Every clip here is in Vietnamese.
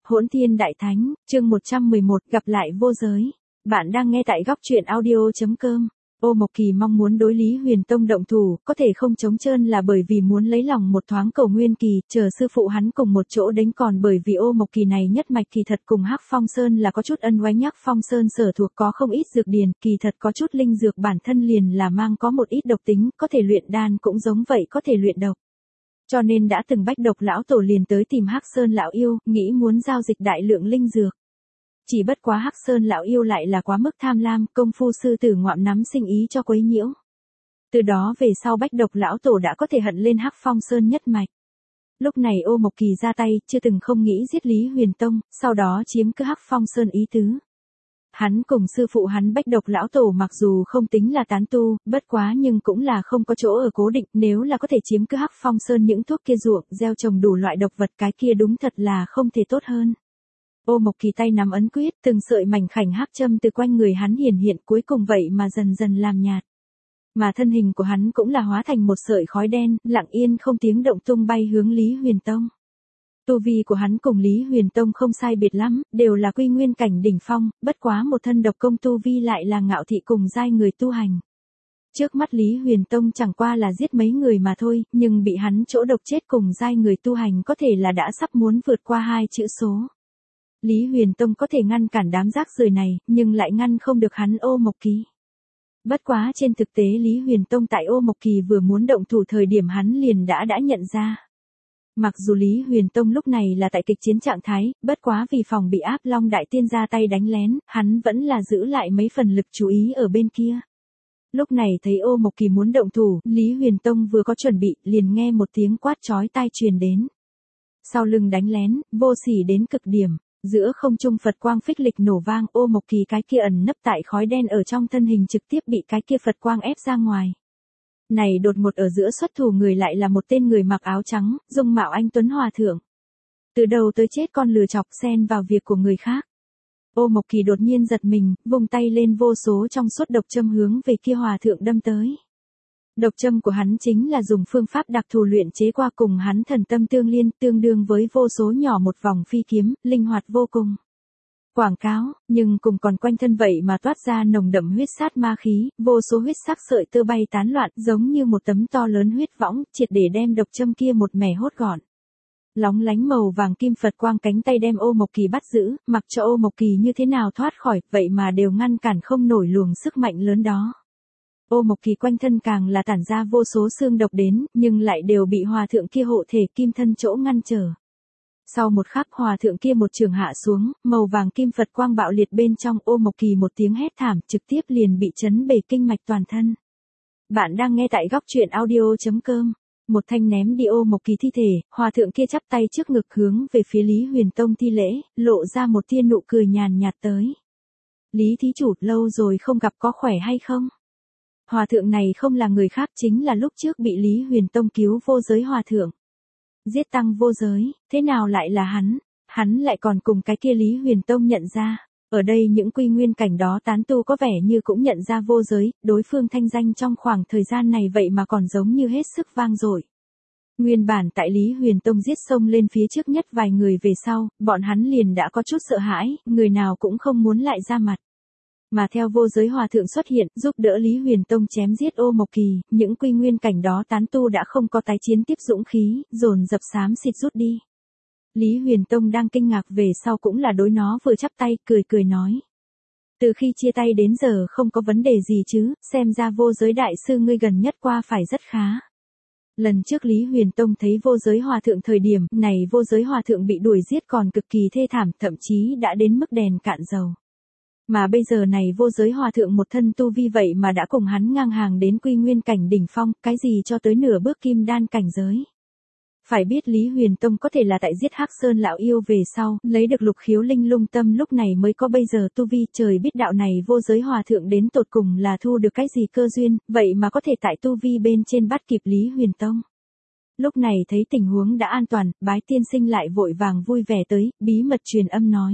Hỗn Thiên Đại Thánh, chương 111, gặp lại vô giới. Bạn đang nghe tại góc truyện audio.com. Ô Mộc Kỳ mong muốn đối Lý Huyền Tông động thủ, có thể không trống trơn là bởi vì muốn lấy lòng một thoáng Cầu Nguyên Kỳ, chờ sư phụ hắn cùng một chỗ đánh, còn bởi vì Ô Mộc Kỳ này nhất mạch kỳ thật cùng Hắc Phong Sơn là có chút ân oán. Hắc Phong Sơn sở thuộc có không ít dược điền, kỳ thật có chút linh dược bản thân liền là mang có một ít độc tính, có thể luyện đan cũng giống vậy có thể luyện độc. Cho nên đã từng Bách Độc lão tổ liền tới tìm Hắc Sơn lão yêu, nghĩ muốn giao dịch đại lượng linh dược. Chỉ bất quá Hắc Sơn lão yêu lại là quá mức tham lam, công phu sư tử ngoạm nắm sinh ý cho quấy nhiễu. Từ đó về sau Bách Độc lão tổ đã có thể hận lên Hắc Phong Sơn nhất mạch. Lúc này Ô Mộc Kỳ ra tay, chưa từng không nghĩ giết Lý Huyền Tông, sau đó chiếm cứ Hắc Phong Sơn ý tứ. Hắn cùng sư phụ hắn Bách Độc lão tổ mặc dù không tính là tán tu, bất quá nhưng cũng là không có chỗ ở cố định, nếu là có thể chiếm cứ Hắc Phong Sơn những thuốc kia ruộng, gieo trồng đủ loại độc vật, cái kia đúng thật là không thể tốt hơn. Ô Mộc Kỳ tay nắm ấn quyết, từng sợi mảnh khảnh hắc châm từ quanh người hắn hiển hiện, cuối cùng vậy mà dần dần làm nhạt. Mà thân hình của hắn cũng là hóa thành một sợi khói đen, lặng yên không tiếng động tung bay hướng Lý Huyền Tông. Tu vi của hắn cùng Lý Huyền Tông không sai biệt lắm, đều là quy nguyên cảnh đỉnh phong, bất quá một thân độc công tu vi lại là ngạo thị cùng giai người tu hành. Trước mắt Lý Huyền Tông chẳng qua là giết mấy người mà thôi, nhưng bị hắn chỗ độc chết cùng giai người tu hành có thể là đã sắp muốn vượt qua 2 chữ số. Lý Huyền Tông có thể ngăn cản đám rác rưởi này, nhưng lại ngăn không được hắn Ô Mộc Kỳ. Bất quá trên thực tế Lý Huyền Tông tại Ô Mộc Kỳ vừa muốn động thủ thời điểm hắn liền đã nhận ra. Mặc dù Lý Huyền Tông lúc này là tại kịch chiến trạng thái, bất quá vì phòng bị Áp Long Đại Tiên ra tay đánh lén, hắn vẫn là giữ lại mấy phần lực chú ý ở bên kia. Lúc này thấy Ô Mộc Kỳ muốn động thủ, Lý Huyền Tông vừa có chuẩn bị, liền nghe một tiếng quát chói tai truyền đến. Sau lưng đánh lén, vô sỉ đến cực điểm, giữa không trung Phật quang phích lịch nổ vang, Ô Mộc Kỳ cái kia ẩn nấp tại khói đen ở trong thân hình trực tiếp bị cái kia Phật quang ép ra ngoài. Này đột ngột ở giữa xuất thủ người lại là một tên người mặc áo trắng, dung mạo anh tuấn hòa thượng. Từ đầu tới chết con lừa chọc xen vào việc của người khác. Ô Mộc Kỳ đột nhiên giật mình, vung tay lên vô số trong suốt độc châm hướng về kia hòa thượng đâm tới. Độc châm của hắn chính là dùng phương pháp đặc thù luyện chế qua, cùng hắn thần tâm tương liên, tương đương với vô số nhỏ một vòng phi kiếm, linh hoạt vô cùng. Quảng cáo, nhưng cùng còn quanh thân vậy mà toát ra nồng đậm huyết sát ma khí, vô số huyết sắc sợi tơ bay tán loạn, giống như một tấm to lớn huyết võng, triệt để đem độc châm kia một mẻ hốt gọn. Lóng lánh màu vàng kim Phật quang cánh tay đem Ô Mộc Kỳ bắt giữ, mặc cho Ô Mộc Kỳ như thế nào thoát khỏi, vậy mà đều ngăn cản không nổi luồng sức mạnh lớn đó. Ô Mộc Kỳ quanh thân càng là tản ra vô số xương độc đến, nhưng lại đều bị hòa thượng kia hộ thể kim thân chỗ ngăn trở. Sau một khắc hòa thượng kia một trường hạ xuống, màu vàng kim Phật quang bạo liệt bên trong, Ô Mộc Kỳ một tiếng hét thảm, trực tiếp liền bị chấn bể kinh mạch toàn thân. Bạn đang nghe tại góc truyện audio.com. Một thanh ném đi Ô Mộc Kỳ thi thể, hòa thượng kia chắp tay trước ngực hướng về phía Lý Huyền Tông thi lễ, lộ ra một tia nụ cười nhàn nhạt tới. Lý thí chủ, lâu rồi không gặp, có khỏe hay không? Hòa thượng này không là người khác, chính là lúc trước bị Lý Huyền Tông cứu vô giới hòa thượng. Giết tăng vô giới, thế nào lại là hắn lại còn cùng cái kia Lý Huyền Tông nhận ra. Ở đây những quy nguyên cảnh đó tán tu có vẻ như cũng nhận ra vô giới, đối phương thanh danh trong khoảng thời gian này vậy mà còn giống như hết sức vang dội. Nguyên bản tại Lý Huyền Tông giết xông lên phía trước nhất vài người về sau, bọn hắn liền đã có chút sợ hãi, người nào cũng không muốn lại ra mặt. Mà theo vô giới hòa thượng xuất hiện, giúp đỡ Lý Huyền Tông chém giết Ô Mộc Kỳ, những quy nguyên cảnh đó tán tu đã không có tái chiến tiếp dũng khí, dồn dập xám xịt rút đi. Lý Huyền Tông đang kinh ngạc về sau cũng là đối nó vừa chắp tay, cười nói. Từ khi chia tay đến giờ không có vấn đề gì chứ, xem ra vô giới đại sư ngươi gần nhất qua phải rất khá. Lần trước Lý Huyền Tông thấy vô giới hòa thượng thời điểm này, vô giới hòa thượng bị đuổi giết còn cực kỳ thê thảm, thậm chí đã đến mức đèn cạn dầu. Mà bây giờ này vô giới hòa thượng một thân tu vi vậy mà đã cùng hắn ngang hàng đến quy nguyên cảnh đỉnh phong, cái gì cho tới nửa bước kim đan cảnh giới. Phải biết Lý Huyền Tông có thể là tại giết Hắc Sơn lão yêu về sau, lấy được lục khiếu linh lung tâm lúc này mới có bây giờ tu vi, trời biết đạo này vô giới hòa thượng đến tột cùng là thu được cái gì cơ duyên, vậy mà có thể tại tu vi bên trên bắt kịp Lý Huyền Tông. Lúc này thấy tình huống đã an toàn, bái tiên sinh lại vội vàng vui vẻ tới, bí mật truyền âm nói.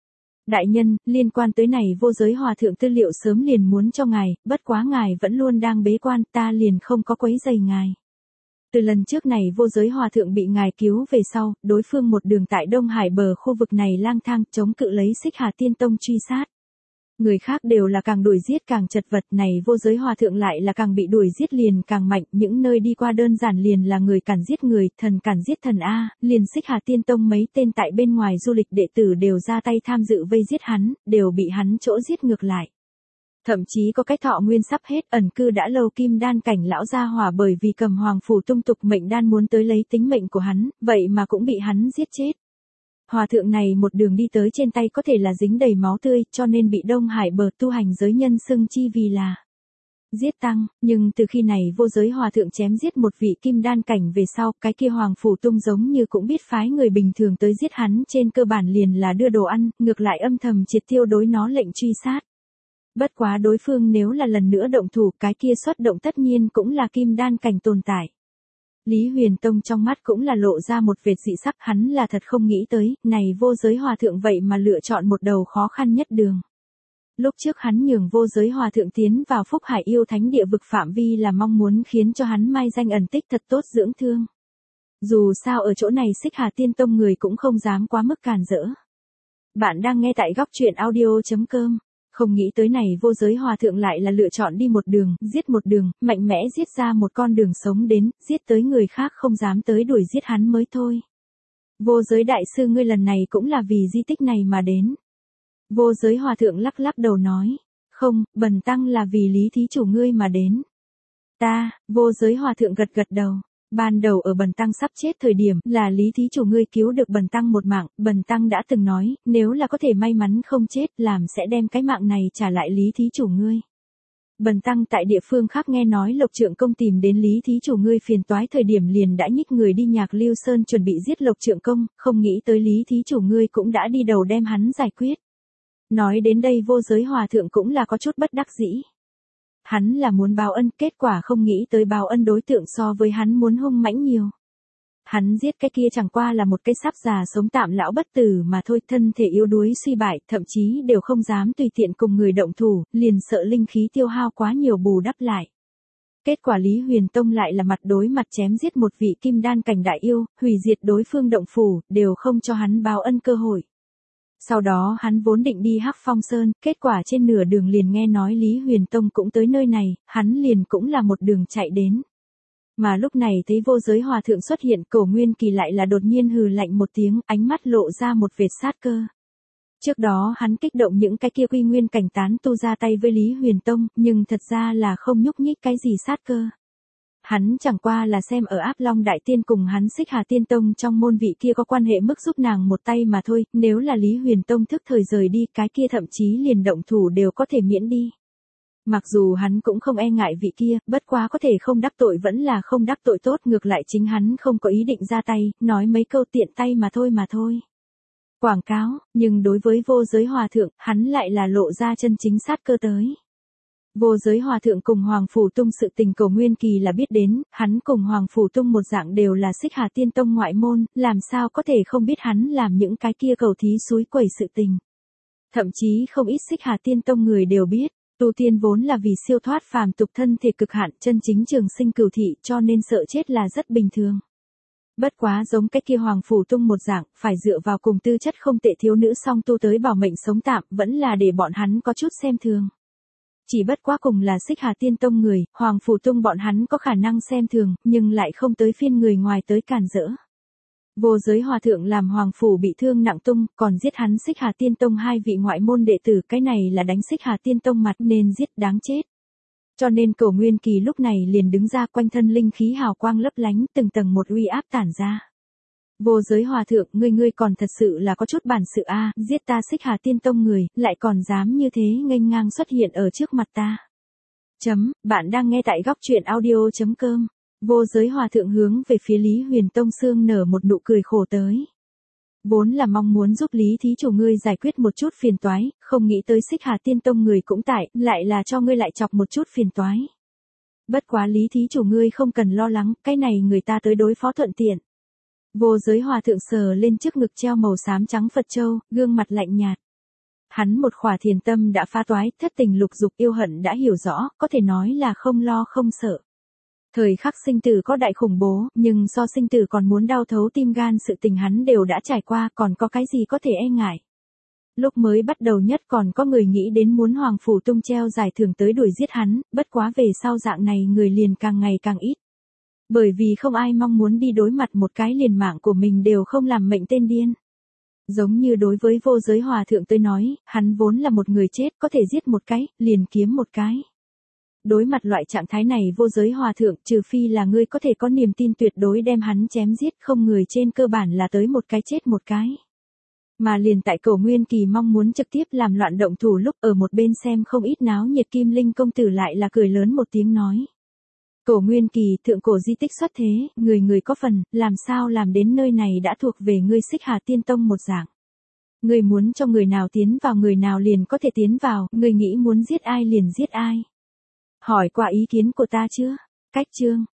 Đại nhân, liên quan tới này vô giới hòa thượng tư liệu sớm liền muốn cho ngài, bất quá ngài vẫn luôn đang bế quan, ta liền không có quấy rầy ngài. Từ lần trước này vô giới hòa thượng bị ngài cứu về sau, đối phương một đường tại Đông Hải bờ khu vực này lang thang chống cự lấy Xích Hà Tiên Tông truy sát. Người khác đều là càng đuổi giết càng chật vật, này vô giới hòa thượng lại là càng bị đuổi giết liền càng mạnh, những nơi đi qua đơn giản liền là người càn giết người, thần càn giết thần A, liền Xích Hà Tiên Tông mấy tên tại bên ngoài du lịch đệ tử đều ra tay tham dự vây giết hắn, đều bị hắn chỗ giết ngược lại. Thậm chí có cái thọ nguyên sắp hết ẩn cư đã lâu kim đan cảnh lão gia hỏa bởi vì cầm hoàng phủ tung tục mệnh đan muốn tới lấy tính mệnh của hắn, vậy mà cũng bị hắn giết chết. Hòa thượng này một đường đi tới trên tay có thể là dính đầy máu tươi cho nên bị Đông Hải bờ tu hành giới nhân xưng chi vì là giết tăng, nhưng từ khi này vô giới hòa thượng chém giết một vị kim đan cảnh về sau, cái kia hoàng phủ tung giống như cũng biết phái người bình thường tới giết hắn trên cơ bản liền là đưa đồ ăn, ngược lại âm thầm triệt tiêu đối nó lệnh truy sát. Bất quá đối phương nếu là lần nữa động thủ cái kia xuất động tất nhiên cũng là kim đan cảnh tồn tại. Lý Huyền Tông trong mắt cũng là lộ ra một vệt dị sắc, hắn là thật không nghĩ tới, này vô giới hòa thượng vậy mà lựa chọn một đầu khó khăn nhất đường. Lúc trước hắn nhường vô giới hòa thượng tiến vào Phúc Hải yêu thánh địa vực phạm vi là mong muốn khiến cho hắn mai danh ẩn tích thật tốt dưỡng thương. Dù sao ở chỗ này Xích Hà Tiên Tông người cũng không dám quá mức càn rỡ. Bạn đang nghe tại góc truyện audio.com. Không nghĩ tới này vô giới hòa thượng lại là lựa chọn đi một đường, giết một đường, mạnh mẽ giết ra một con đường sống đến, giết tới người khác không dám tới đuổi giết hắn mới thôi. Vô giới đại sư ngươi lần này cũng là vì di tích này mà đến. Vô giới hòa thượng lắc lắc đầu nói, không, bần tăng là vì lý thí chủ ngươi mà đến. Ta, vô giới hòa thượng gật gật đầu. Ban đầu ở bần tăng sắp chết thời điểm là lý thí chủ ngươi cứu được bần tăng một mạng, bần tăng đã từng nói, nếu là có thể may mắn không chết làm sẽ đem cái mạng này trả lại lý thí chủ ngươi. Bần tăng tại địa phương khác nghe nói Lộc Trượng Công tìm đến lý thí chủ ngươi phiền toái thời điểm liền đã nhích người đi Nhạc Lưu Sơn chuẩn bị giết Lộc Trượng Công, không nghĩ tới lý thí chủ ngươi cũng đã đi đầu đem hắn giải quyết. Nói đến đây vô giới hòa thượng cũng là có chút bất đắc dĩ. Hắn là muốn báo ân, kết quả không nghĩ tới báo ân đối tượng so với hắn muốn hung mãnh nhiều. Hắn giết cái kia chẳng qua là một cái sắp già sống tạm lão bất tử mà thôi, thân thể yếu đuối suy bại, thậm chí đều không dám tùy tiện cùng người động thủ, liền sợ linh khí tiêu hao quá nhiều bù đắp lại. Kết quả Lý Huyền Tông lại là mặt đối mặt chém giết một vị kim đan cảnh đại yêu, hủy diệt đối phương động phủ, đều không cho hắn báo ân cơ hội. Sau đó hắn vốn định đi Hắc Phong Sơn, kết quả trên nửa đường liền nghe nói Lý Huyền Tông cũng tới nơi này, hắn liền cũng là một đường chạy đến. Mà lúc này thấy vô giới hòa thượng xuất hiện, Cổ Nguyên Kỳ lại là đột nhiên hừ lạnh một tiếng, ánh mắt lộ ra một vệt sát cơ. Trước đó hắn kích động những cái kia quy nguyên cảnh tán tu ra tay với Lý Huyền Tông, nhưng thật ra là không nhúc nhích cái gì sát cơ. Hắn chẳng qua là xem ở Áp Long Đại Tiên cùng hắn Xích Hà Tiên Tông trong môn vị kia có quan hệ mức giúp nàng một tay mà thôi, nếu là Lý Huyền Tông thức thời rời đi cái kia thậm chí liền động thủ đều có thể miễn đi. Mặc dù hắn cũng không e ngại vị kia, bất quá có thể không đắc tội vẫn là không đắc tội tốt, ngược lại chính hắn không có ý định ra tay, nói mấy câu tiện tay mà thôi. Quảng cáo, nhưng đối với vô giới hòa thượng, hắn lại là lộ ra chân chính sát cơ tới. Vô giới hòa thượng cùng Hoàng Phủ Tung sự tình Cổ Nguyên Kỳ là biết đến, hắn cùng Hoàng Phủ Tung một dạng đều là Xích Hà Tiên Tông ngoại môn, làm sao có thể không biết hắn làm những cái kia cầu thí suối quẩy sự tình. Thậm chí không ít Xích Hà Tiên Tông người đều biết, tu tiên vốn là vì siêu thoát phàm tục thân thể cực hạn, chân chính trường sinh cửu thị cho nên sợ chết là rất bình thường. Bất quá giống cái kia Hoàng Phủ Tung một dạng, phải dựa vào cùng tư chất không tệ thiếu nữ song tu tới bảo mệnh sống tạm, vẫn là để bọn hắn có chút xem thường. Chỉ bất quá cùng là Xích Hà Tiên Tông người, Hoàng Phủ Tung bọn hắn có khả năng xem thường, nhưng lại không tới phiên người ngoài tới cản rỡ. Vô giới hòa thượng làm Hoàng Phủ bị thương nặng tung, còn giết hắn Xích Hà Tiên Tông hai vị ngoại môn đệ tử, cái này là đánh Xích Hà Tiên Tông mặt nên giết đáng chết. Cho nên Cổ Nguyên Kỳ lúc này liền đứng ra, quanh thân linh khí hào quang lấp lánh, từng tầng một uy áp tản ra. Vô giới hòa thượng, ngươi còn thật sự là có chút bản sự a, giết ta Xích Hà Tiên Tông người, lại còn dám như thế nghênh ngang xuất hiện ở trước mặt ta. Bạn đang nghe tại góc truyện audio.com. Vô giới hòa thượng hướng về phía Lý Huyền Tông sương nở một nụ cười khổ tới. Vốn là mong muốn giúp Lý thí chủ ngươi giải quyết một chút phiền toái, không nghĩ tới Xích Hà Tiên Tông người cũng tại, lại là cho ngươi lại chọc một chút phiền toái. Bất quá Lý thí chủ ngươi không cần lo lắng, cái này người ta tới đối phó thuận tiện. Vô giới hòa thượng sờ lên trước ngực treo màu xám trắng Phật châu, gương mặt lạnh nhạt. Hắn một khỏa thiền tâm đã phá toái, thất tình lục dục yêu hận đã hiểu rõ, có thể nói là không lo không sợ. Thời khắc sinh tử có đại khủng bố, nhưng so sinh tử còn muốn đau thấu tim gan sự tình hắn đều đã trải qua, còn có cái gì có thể e ngại. Lúc mới bắt đầu nhất còn có người nghĩ đến muốn Hoàng Phủ Tung treo giải thưởng tới đuổi giết hắn, bất quá về sau dạng này người liền càng ngày càng ít. Bởi vì không ai mong muốn đi đối mặt một cái liền mạng của mình đều không làm mệnh tên điên. Giống như đối với Vô Giới Hòa Thượng tới nói, hắn vốn là một người chết có thể giết một cái, liền kiếm một cái. Đối mặt loại trạng thái này Vô Giới Hòa Thượng trừ phi là ngươi có thể có niềm tin tuyệt đối đem hắn chém giết, không người trên cơ bản là tới một cái chết một cái. Mà liền tại Cổ Nguyên Kỳ mong muốn trực tiếp làm loạn động thủ lúc ở một bên xem không ít náo nhiệt Kim Linh công tử lại là cười lớn một tiếng nói. Cổ Nguyên Kỳ, thượng cổ di tích xuất thế, người người có phần, làm sao làm đến nơi này đã thuộc về ngươi Xích Hà Tiên Tông một dạng. Ngươi muốn cho người nào tiến vào người nào liền có thể tiến vào, ngươi nghĩ muốn giết ai liền giết ai. Hỏi qua ý kiến của ta chưa? Cách chương.